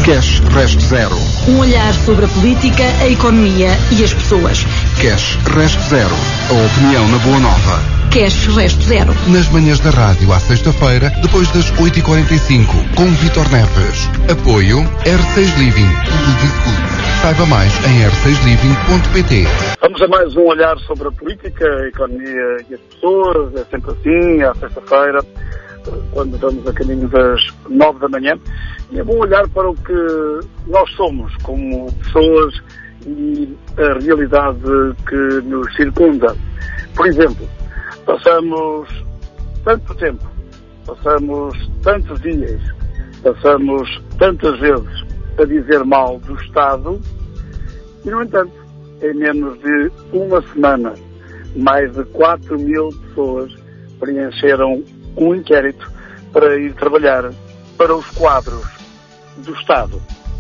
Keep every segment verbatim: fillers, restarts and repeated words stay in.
Cash Reste Zero. Um olhar sobre a política, a economia e as pessoas. Cash Reste Zero. A opinião na Boa Nova. Cash Reste Zero. Nas manhãs da rádio à sexta-feira, depois das oito e quarenta e cinco, com Vítor Neves. Apoio R seis Living. Saiba mais em r seis living ponto p t. Vamos a mais um olhar sobre a política, a economia e as pessoas. É sempre assim, à sexta-feira, quando vamos a caminho das nove da manhã. E é bom olhar para o que nós somos como pessoas e a realidade que nos circunda. Por exemplo, passamos tanto tempo, passamos tantos dias, passamos tantas vezes a dizer mal do Estado e, no entanto, em menos de uma semana, mais de quatro mil pessoas preencheram um inquérito para ir trabalhar para os quadros do Estado.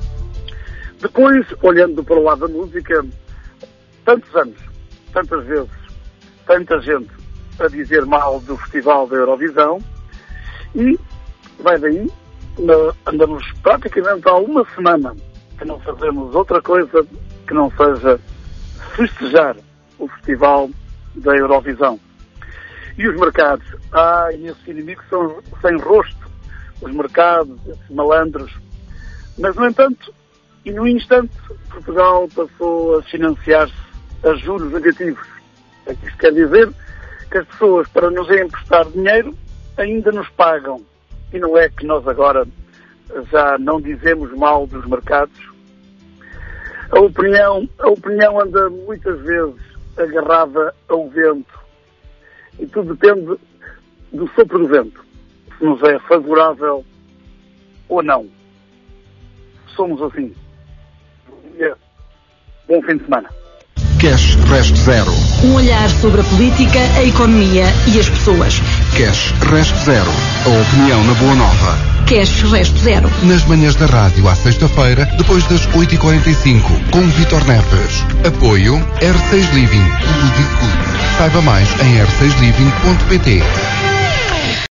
Depois, olhando para o lado da música, tantos anos, tantas vezes, tanta gente a dizer mal do Festival da Eurovisão e, vai daí, andamos praticamente há uma semana que não fazemos outra coisa que não seja festejar o Festival da Eurovisão. E os mercados? Ah, e esses inimigos são sem rosto, os mercados, esses malandros. Mas, no entanto, e no instante, Portugal passou a financiar-se a juros negativos. Isto quer dizer que as pessoas, para nos emprestar dinheiro, ainda nos pagam. E não é que nós agora já não dizemos mal dos mercados. A opinião, a opinião anda muitas vezes agarrada ao vento. E tudo depende do sopro do vento, se nos é favorável ou não. Somos assim. Bom fim de semana. Cash Reste Zero. Um olhar sobre a política, a economia e as pessoas. Cash Reste Zero. A opinião na Boa Nova. Cash Reste Zero. Nas manhãs da rádio à sexta-feira, depois das oito e quarenta e cinco, com Vítor Neves. Apoio R seis Living. Saiba mais em r seis living ponto p t.